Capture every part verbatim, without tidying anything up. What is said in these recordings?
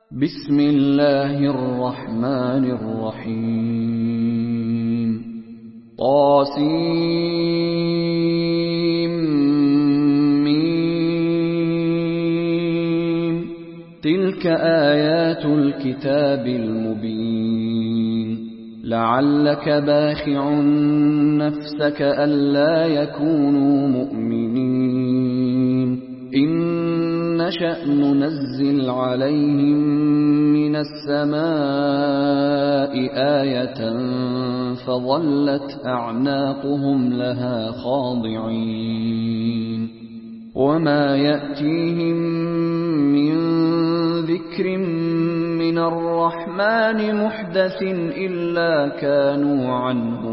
بسم الله الرحمن الرحيم طاسيم تلك آيات الكتاب المبين لعلك باخع نفسك ألا يكونوا مؤمنين إن نشأ ننزل عليهم من السماء آية فظلت أعناقهم لها خاضعين وما يأتيهم من ذكر من الرحمن محدث إلا كانوا عنه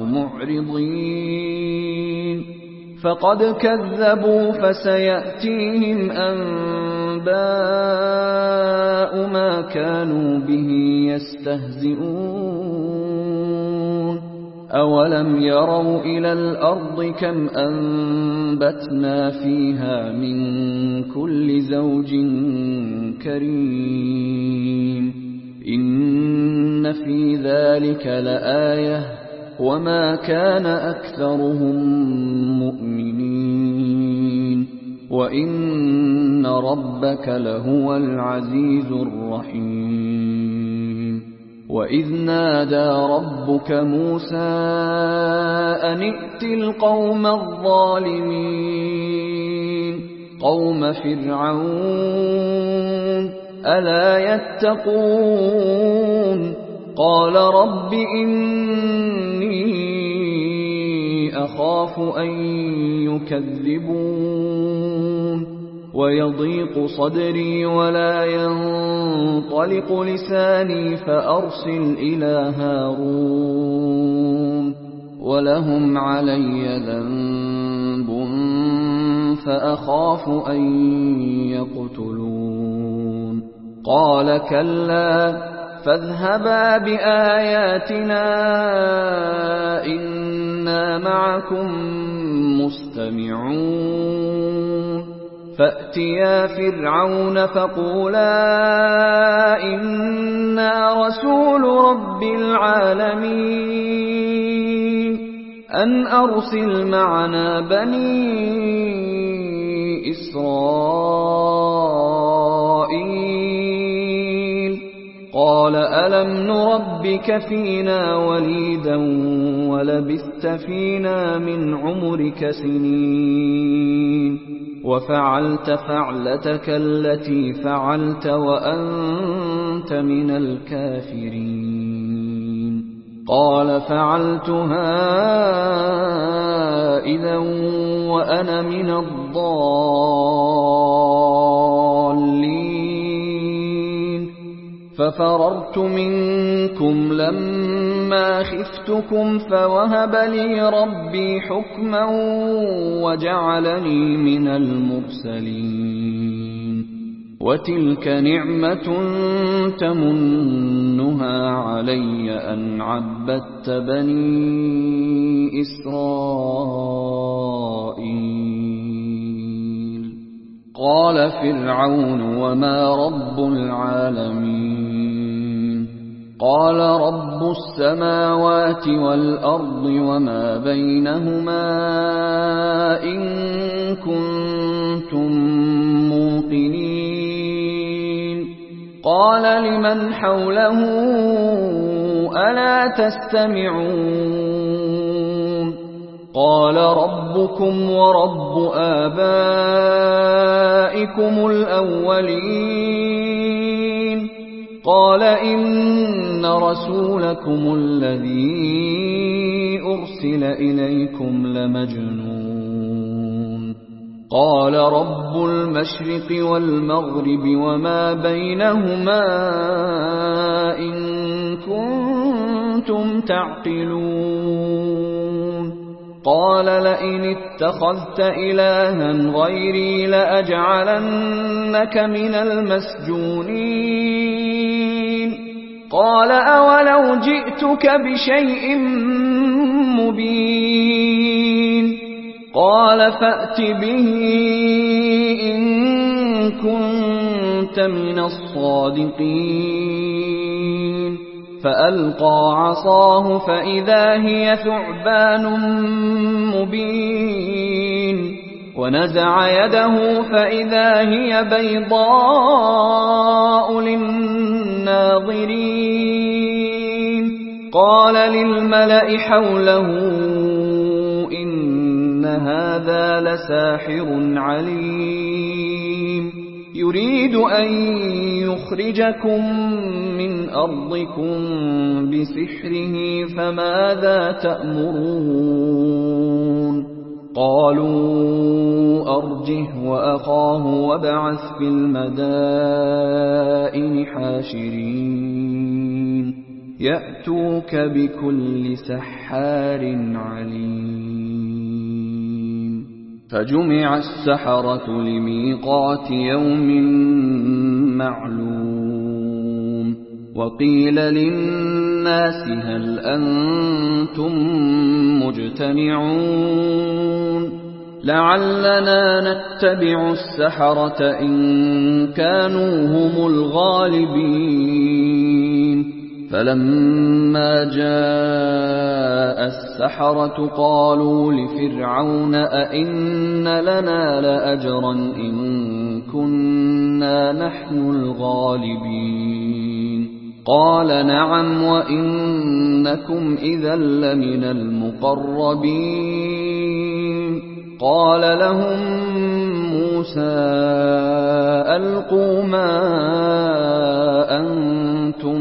معرضين فقد كذبوا فسيأتيهم أنباء ما كانوا به يستهزئون أولم يروا إلى الأرض كم أنبتنا فيها من كل زوج كريم إن في ذلك لآية وما كان أكثرهم مؤمنين وإن ربك لهو العزيز الرحيم وإذ نادى ربك موسى أن ائت القوم الظالمين قوم فرعون ألا يتقون قال رب إني أخاف أن يكذبون ويضيق صدري ولا ينطلق لساني فأرسل إلى هارون ولهم علي ذنب فأخاف أن يقتلون قال كلا فاذهبا بآياتنا إنا معكم مستمعون فأتيا فرعون فقولا إنا رسول رب العالمين أن أرسل معنا بني إسرائيل قال ألم نربك فينا وليدا ولبثت فينا من عمرك سنين وفعلت فعلتك التي فعلت وأنت من الكافرين قال فعلتها إذا وأنا من الضالين ففررت منكم لما خفتكم فوهب لي ربي حكما وجعلني من المرسلين وتلك نعمة تمنها علي أن عبدت بني إسرائيل قال فرعون وما رب العالمين قال رب السماوات والأرض وما بينهما إن كنتم موقنين قال لمن حوله ألا تستمعون قال ربكم ورب آبائكم الأولين قال إن رسولكم الذي أرسل إليكم لمجنون قال رب المشرق والمغرب وما بينهما إن كنتم تعقلون قال لئن اتخذت إلها غيري لأجعلنك من المسجونين قال أولو جئتك بشيء مبين قال فأت به إن كنت كنت من الصادقين فألقى عصاه فإذا هي ثعبان مبين ونزع يده فإذا هي بيضاء للناظرين قال للملأ حوله إن هذا لساحر عليم يريد أن يخرجكم من أرضكم بسحره فماذا تأمرون قالوا أرجه وأخاه وابعث في المدائن حاشرين يأتوك بكل سحار عليم فجمع السحرة لميقات يوم معلوم وقيل للناس هل أنتم مجتمعون لعلنا نتبع السحرة إن كانوا هم الغالبين فلما جاء السحرة قالوا لفرعون أئن لنا لأجرا إن كنا نحن الغالبين قال نعم وإنكم إذا لمن المقربين قال لهم موسى ألقوا ما أنتم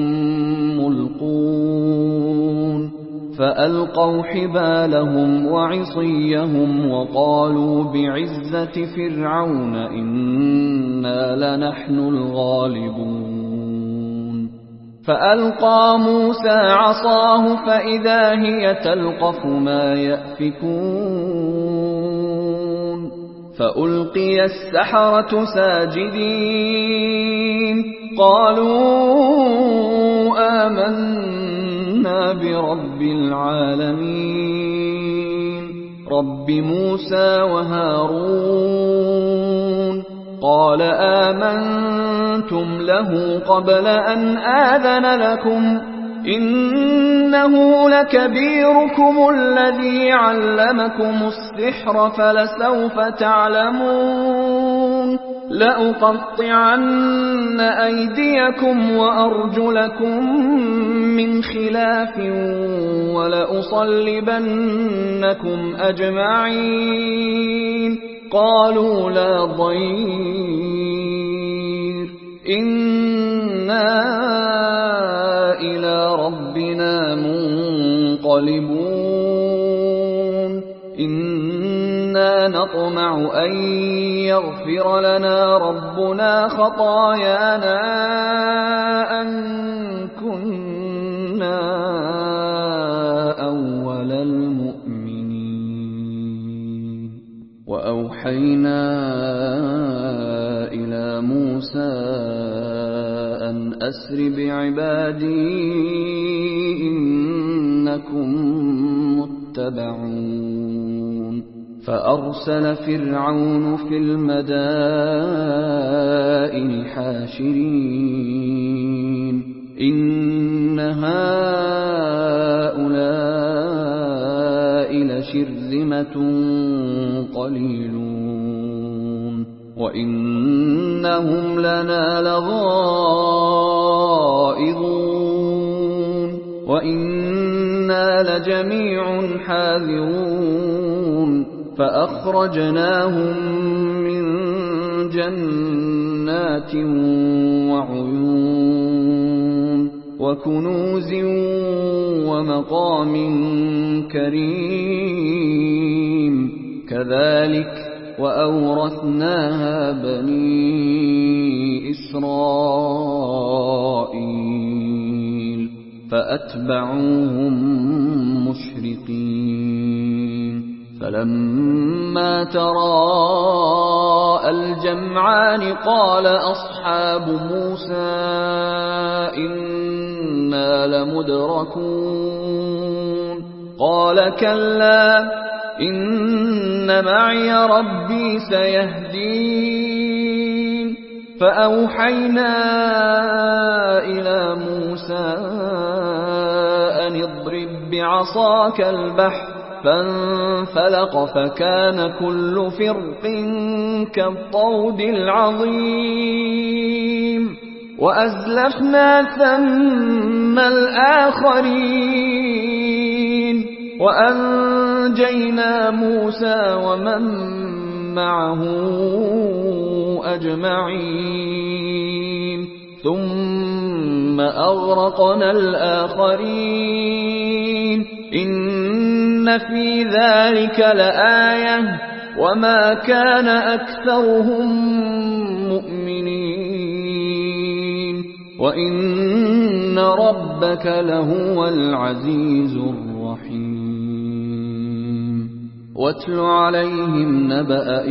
ملقون فألقوا حبالهم وعصيهم وقالوا بعزة فرعون إنا لنحن الغالبون فألقى موسى عصاه فإذا هي تلقف ما يأفكون فألقي السحرة ساجدين قالوا آمنا برب العالمين رب موسى وهارون قال آمنتم له قبل أن آذن لكم إنه لكبيركم الذي علمكم السحر فلسوف تعلمون لأقطعن أيديكم وأرجلكم من خلاف ولأصلبنكم أجمعين قالوا لا ضير إنا إلى ربنا منقلبون إنا نطمع أن يغفر لنا ربنا خطايانا أن كنا أول المؤمنين وأوحينا إلى موسى أن أسر بعبادي إنكم متبعون فأرسل فرعون في المدائن حاشرين إن هؤلاء لشرذمة قليلون وإنهم لنا لغائظون وإنا لجميع حاذرون فأخرجناهم من جنات وعيون وكنوز ومقام كريم كذلك وأورثناها بني إسرائيل فأتبعوهم مشرقين فلما تراءى الجمعان قال أصحاب موسى إنا لمدركون قال كلا إن معي ربي سيهدين فأوحينا إلى موسى أن اضرب بعصاك البحر فانفلق فكان كل فرق كالطود العظيم وأزلفنا ثم الآخرين وأنجينا موسى ومن معه أجمعين ثم أغرقنا الآخرين إن في ذلك لآية وما كان أكثرهم مؤمنين وإن ربك لهو العزيز الرحيم واتل عليهم نبأ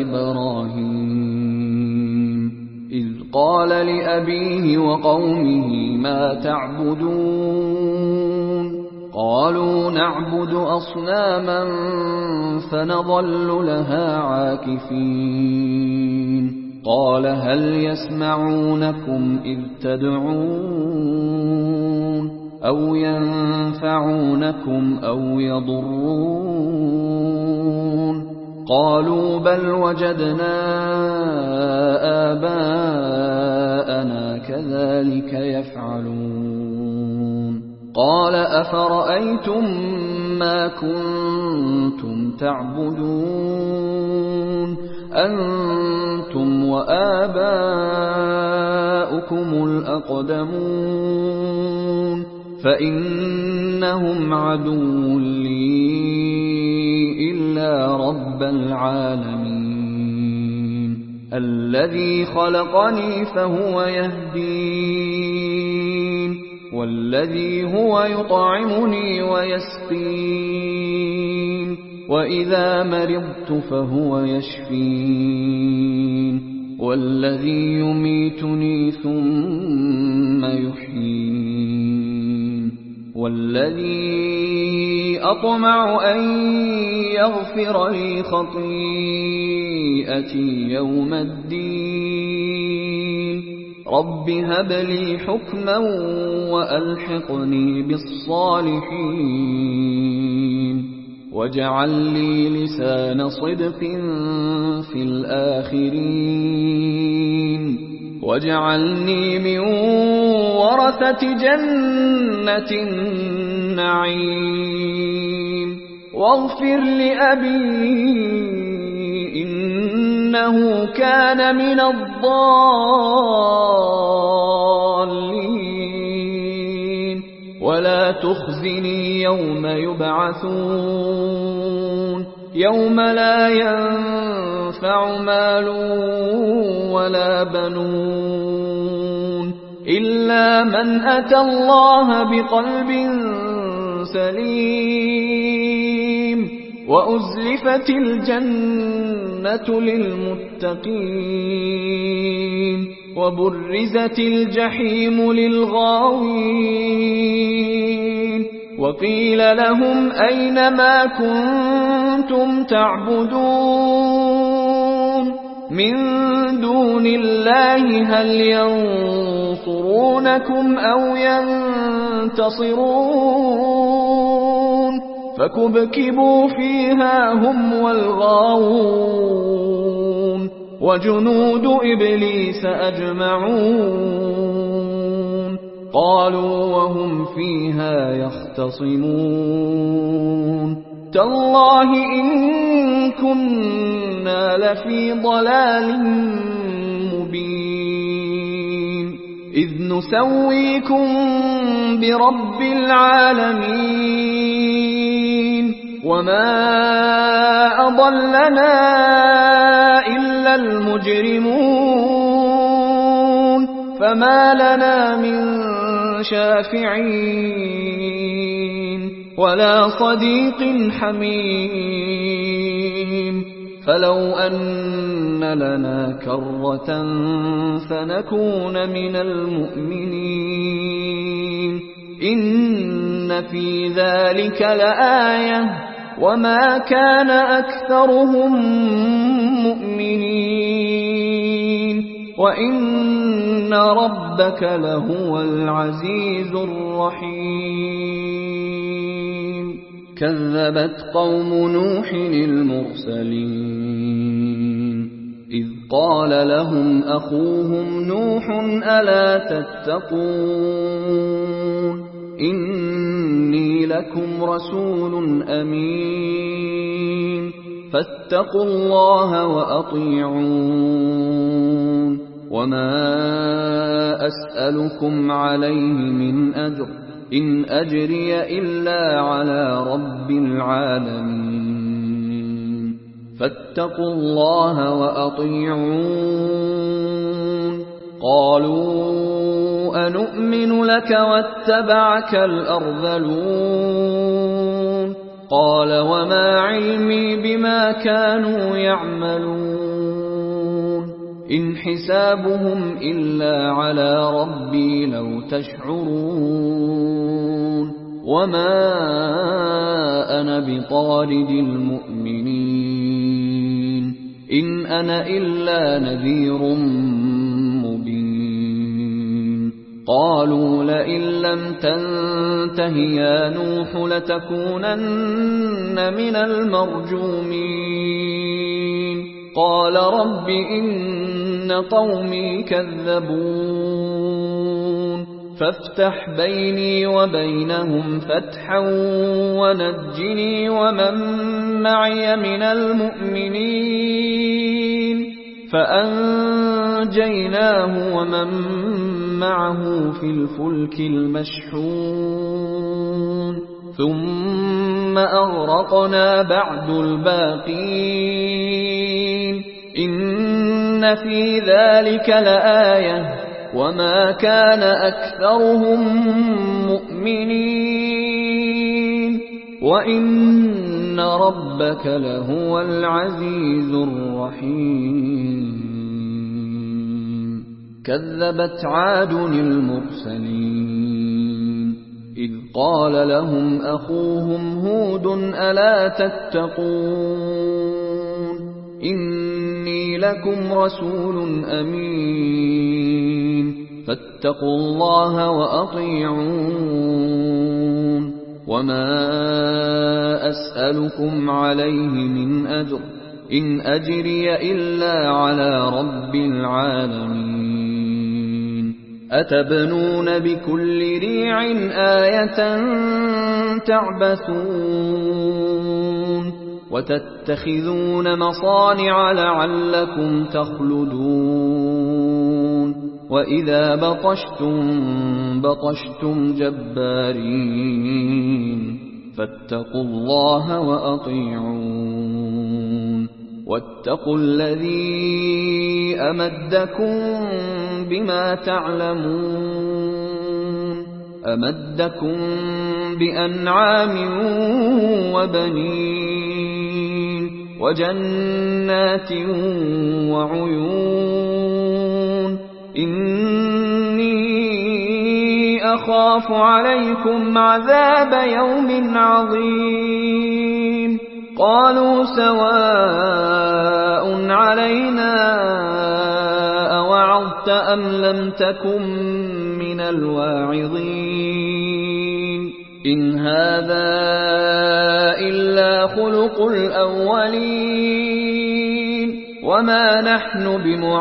إبراهيم إذ قال لأبيه وقومه ما تعبدون قالوا نعبد أصناما فنظل لها عاكفين قال هل يسمعونكم إذ تدعون أو ينفعونكم أو يضرون قالوا بل وجدنا آباءنا كذلك يفعلون قال أفرأيتم ما كنتم تعبدون أنتم وآباؤكم الأقدمون فإنهم عدو لي إلا رب العالمين الذي خلقني فهو يهدين والذي هو يطعمني ويسقين وإذا مرضت فهو يشفين والذي يميتني ثم يحيين والذي أطمع أن يغفر لي خطيئتي يوم الدين رب هب لي حكما وألحقني بالصالحين واجعل لي لسان صدق في الآخرين واجعلني من ورثة جنة النعيم واغفر لأبي إنه كان من الضالين ولا تخزني يوم يبعثون يوم لا ينفع مال ولا بنون إلا من أتى الله بقلب سليم وأزلفت الجنة للمتقين وبرزت الجحيم للغاوين وقيل لهم أين ما كنتم تعبدون من دون الله هل ينصرونكم أو ينتصرون فكبكبوا فيها هم والغاوون وجنود إبليس أجمعون قالوا وهم فيها يختصمون تالله إن كنا لفي ضلال مبين إذ نسويكم برب العالمين وما أضلنا إلا المجرمون فما لنا من شافعين ولا صديق حميم فلو أن لنا كرة فنكون من المؤمنين إن في ذلك لآية وما كان أكثرهم مؤمنين وإن ربك لهو العزيز الرحيم كذبت قوم نوح المرسلين إذ قال لهم أخوهم نوح ألا تتقون إني لكم رسول أمين فاتقوا الله وأطيعون وما أسألكم عليه من أجر إن أجري إلا على رب العالمين فاتقوا الله وأطيعون قالوا أنؤمن لك واتبعك الأرذلون قال وما علمي بما كانوا يعملون إن حسابهم إلا على ربي لو تشعرون وما أنا بطارد المؤمنين إن أنا إلا نذير مبين قالوا لئن لم تنته يا نوح لتكونن من المرجومين قال رب إن قومي كذبون فافتح بيني وبينهم فتحا ونجني ومن معي من المؤمنين فأنجيناه ومن معه في الفلك المشحون ثم أغرقنا بعد الباقين إن في ذلك لآية وما كان أكثرهم مؤمنين وإن ربك لهو العزيز الرحيم كذبت عاد المرسلين إذ قال لهم أخوهم هود ألا تتقون إني لكم رسول أمين فاتقوا الله وأطيعون وما أسألكم عليه من أجر إن أجري إلا على رب العالمين أتبنون بكل ريع آية تعبثون وتتخذون مصانع لعلكم تخلدون وإذا بطشتم بطشتم جبارين فاتقوا الله وأطيعون واتقوا الذي أمدكم بما تعلمون أمدكم بأنعام وبنين وجنات وعيون إني أخاف عليكم عذاب يوم عظيم قالوا سواء علينا أوعظت أم لم تكن من الواعظين إن هذا إلا خلق الأولين وما نحن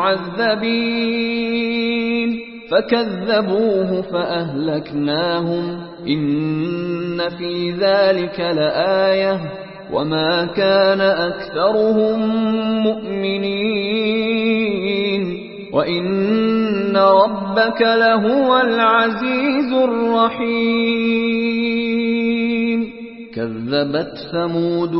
بمعذبين فكذبوه فأهلكناهم إن في ذلك لآية وما كان أكثرهم مؤمنين وإن ربك لهو العزيز الرحيم كذبت ثمود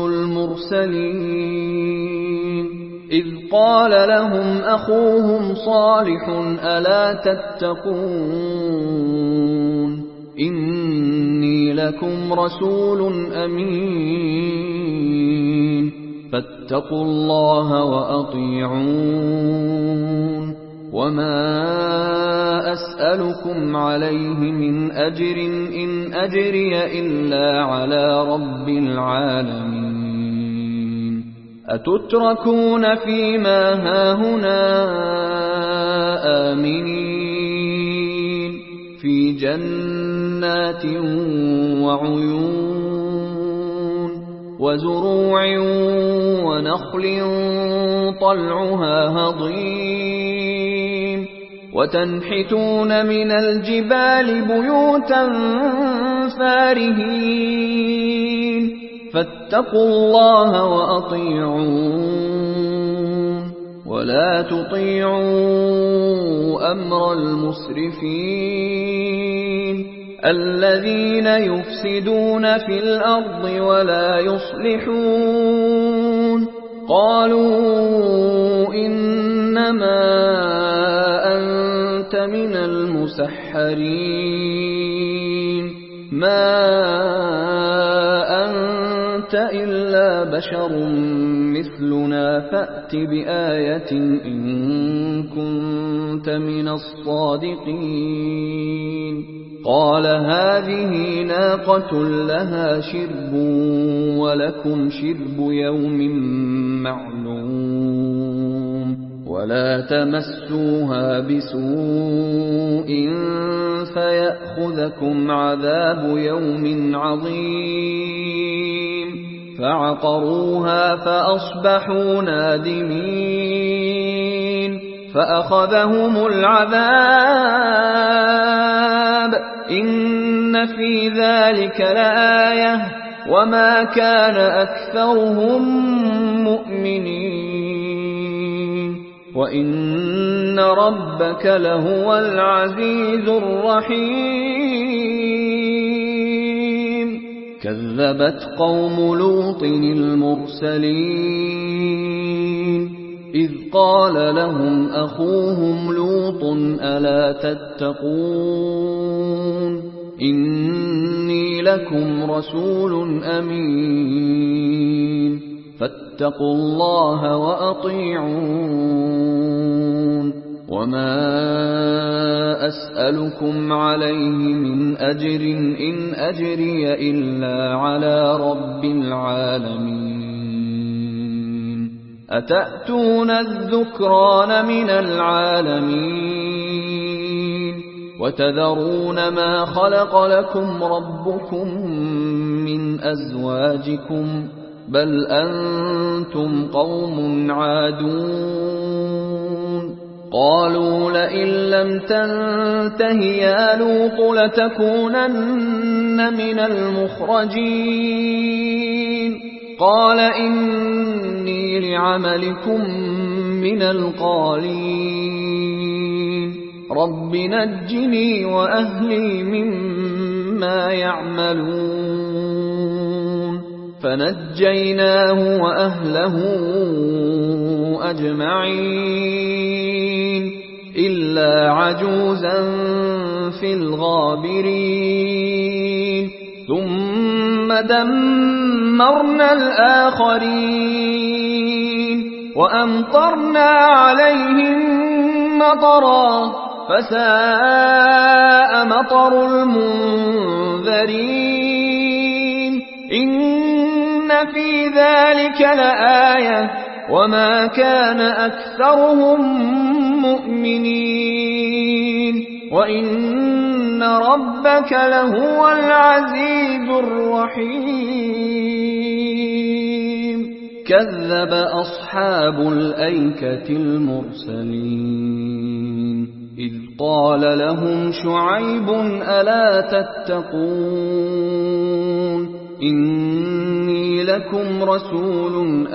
المرسلين إذ قال لهم أخوهم صالح ألا تتقون إني لكم رسول أمين فاتقوا الله وأطيعون وما أسألكم عليه من أجر إن أجري إلا على رب العالمين أتتركون فيما هاهنا آمنين في جنات وعيون وزروع ونخل طلعها هضيم وتنحتون من الجبال بيوتا فارهين فاتقوا الله وأطيعون ولا تطيعوا أمر المسرفين الذين يفسدون في الأرض ولا يصلحون قالوا إنما أنت من المسحرين ما أنت إلا بشر مثلنا فأت بآية إن كنت من الصادقين قال هذه ناقة لها شرب ولكم شرب يوم معلوم ولا تمسوها بسوء فيأخذكم عذاب يوم عظيم فعقروها فأصبحوا نادمين فأخذهم العذاب إن في ذلك لآية وما كان أكثرهم مؤمنين وإن ربك لهو العزيز الرحيم كذبت قوم لوط المرسلين إذ قال لهم أخوهم لوط ألا تتقون إني لكم رسول أمين فاتقوا الله وأطيعون وما أسألكم عليه من أجر إن أجري إلا على رب العالمين أتأتون الذكران من العالمين وتذرون ما خلق لكم ربكم من أزواجكم بل أنتم قوم عادون قالوا لئن لم تنته يا لوط لتكونن من المخرجين قال إني لعملكم من القالين رب نجني وأهلي مما يعملون فنجيناه وأهله أجمعين إلا عجوزا في الغابرين ثم دمرنا الآخرين وأمطرنا عليهم مطرا فساء مطر المنذرين إن في ذلك لآية وما كان أكثرهم مؤمنين وإن ربك لهو العزيز الرحيم كذب أصحاب الأيكة المرسلين إذ قال لهم شعيب ألا تتقون إني لكم رسول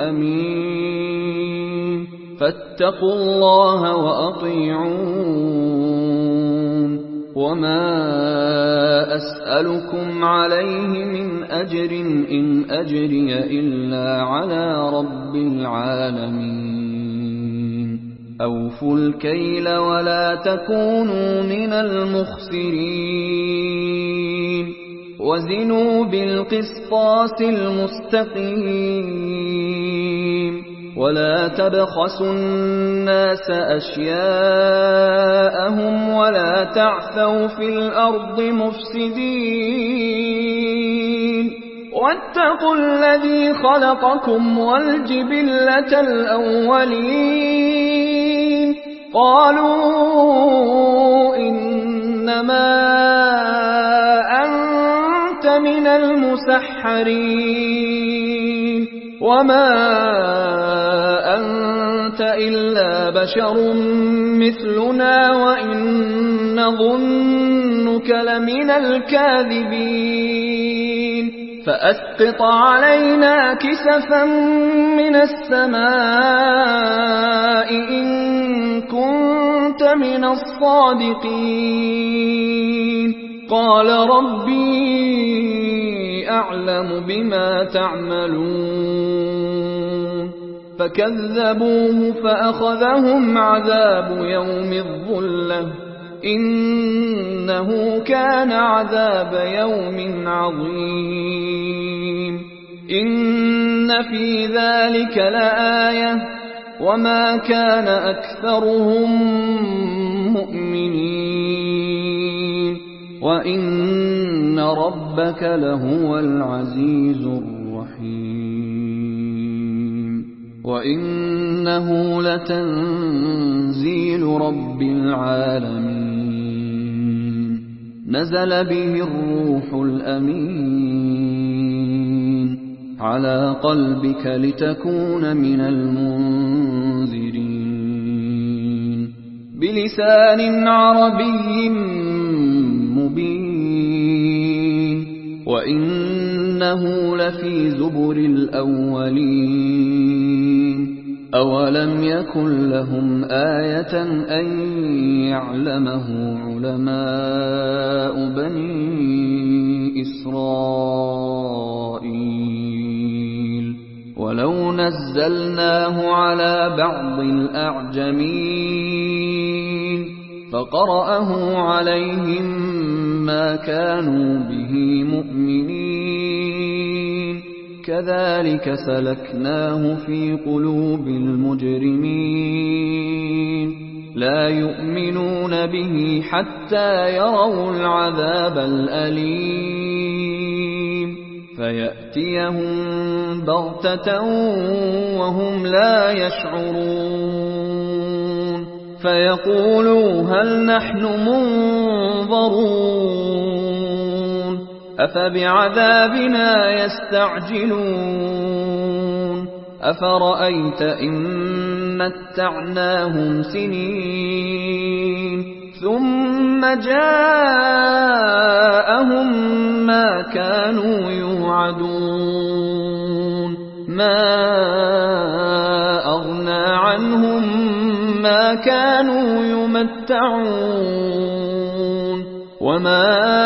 أمين فاتقوا الله وأطيعون وما أسألكم عليه من أجر إن أجري إلا على رب العالمين أوفوا الكيل ولا تكونوا من المخسرين وزنوا بالقسطاس المستقيم ولا تبخسوا الناس أشياءهم ولا تعثوا في الأرض مفسدين واتقوا الذي خلقكم والجبلة الأولين قالوا إنما أنت من المسحرين وما أنت إلا بشر مثلنا وإن نظنك لمن الكاذبين فأسقط علينا كسفا من السماء إن كنت من الصادقين قال ربي أعلم بما تعملون فكذبوه فأخذهم عذاب يوم الظلة إنه كان عذاب يوم عظيم إن في ذلك لآية وما كان أكثرهم مؤمنين وإن ربك لهو العزيز الرحيم وإنه لتنزيل رب العالمين نزل به الروح الأمين على قلبك لتكون من المنذرين بلسان عربي مبين وإنه لفي زبر الأولين أولم يكن لهم آية أن يعلمه علماء بني إسرائيل ولو نزلناه على بعض الأعجمين فقرأه عليهم ما كانوا به مؤمنين كذلك سلكناه في قلوب المجرمين لا يؤمنون به حتى يروا العذاب الأليم فيأتيهم بغتة وهم لا يشعرون فيقولوا هل نحن منظرون أفبعذابنا يستعجلون أفرأيت إن متعناهم سنين ثم جاءهم ما كانوا يوعدون ما أغنى عنهم ما كانوا يمتعون وما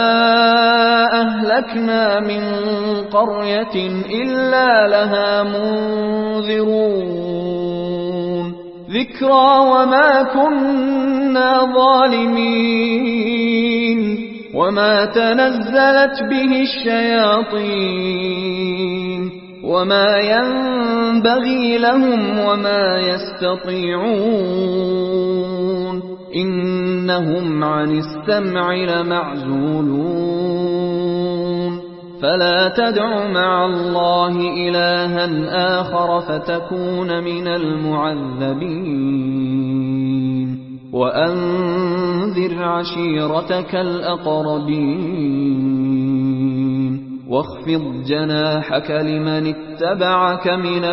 أهلكنا من قرية إلا لها منذرون ذكرى وما كنا ظالمين وما تنزلت به الشياطين وما ينبغي لهم وما يستطيعون إنهم عن السمع لمعزولون فلا تدع مع الله إلها آخر فتكون من المعذبين وأنذر عشيرتك الأقربين واخفض جناحك لمن اتبعك من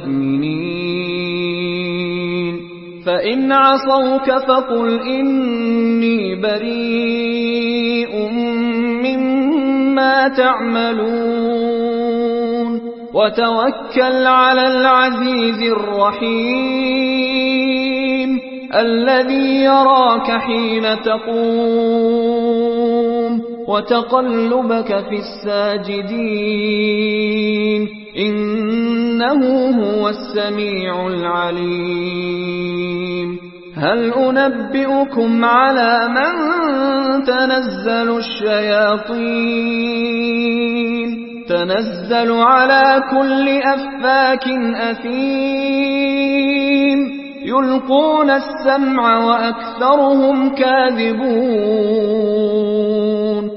المؤمنين فإن عصوك فقل إني بريء مما تعملون وتوكل على العزيز الرحيم الذي يراك حين تقوم وتقلبك في الساجدين إنه هو السميع العليم هل أنبئكم على من تنزل الشياطين تنزل على كل أفاك أثيم يلقون السمع وأكثرهم كاذبون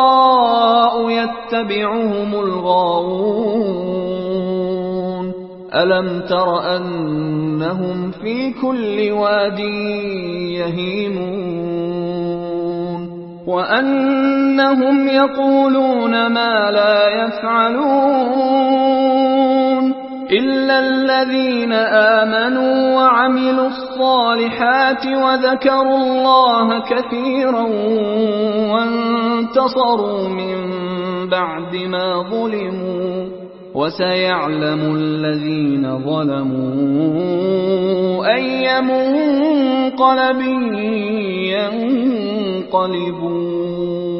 والشعراء يتبعهم الغاوون ألم تر أنهم في كل واد يهيمون وأنهم يقولون ما لا يفعلون إلا الذين آمنوا وعملوا الصالحات وذكروا الله كثيرا وانتصروا من بعد ما ظلموا وسيعلم الذين ظلموا أي منقلب ينقلبون.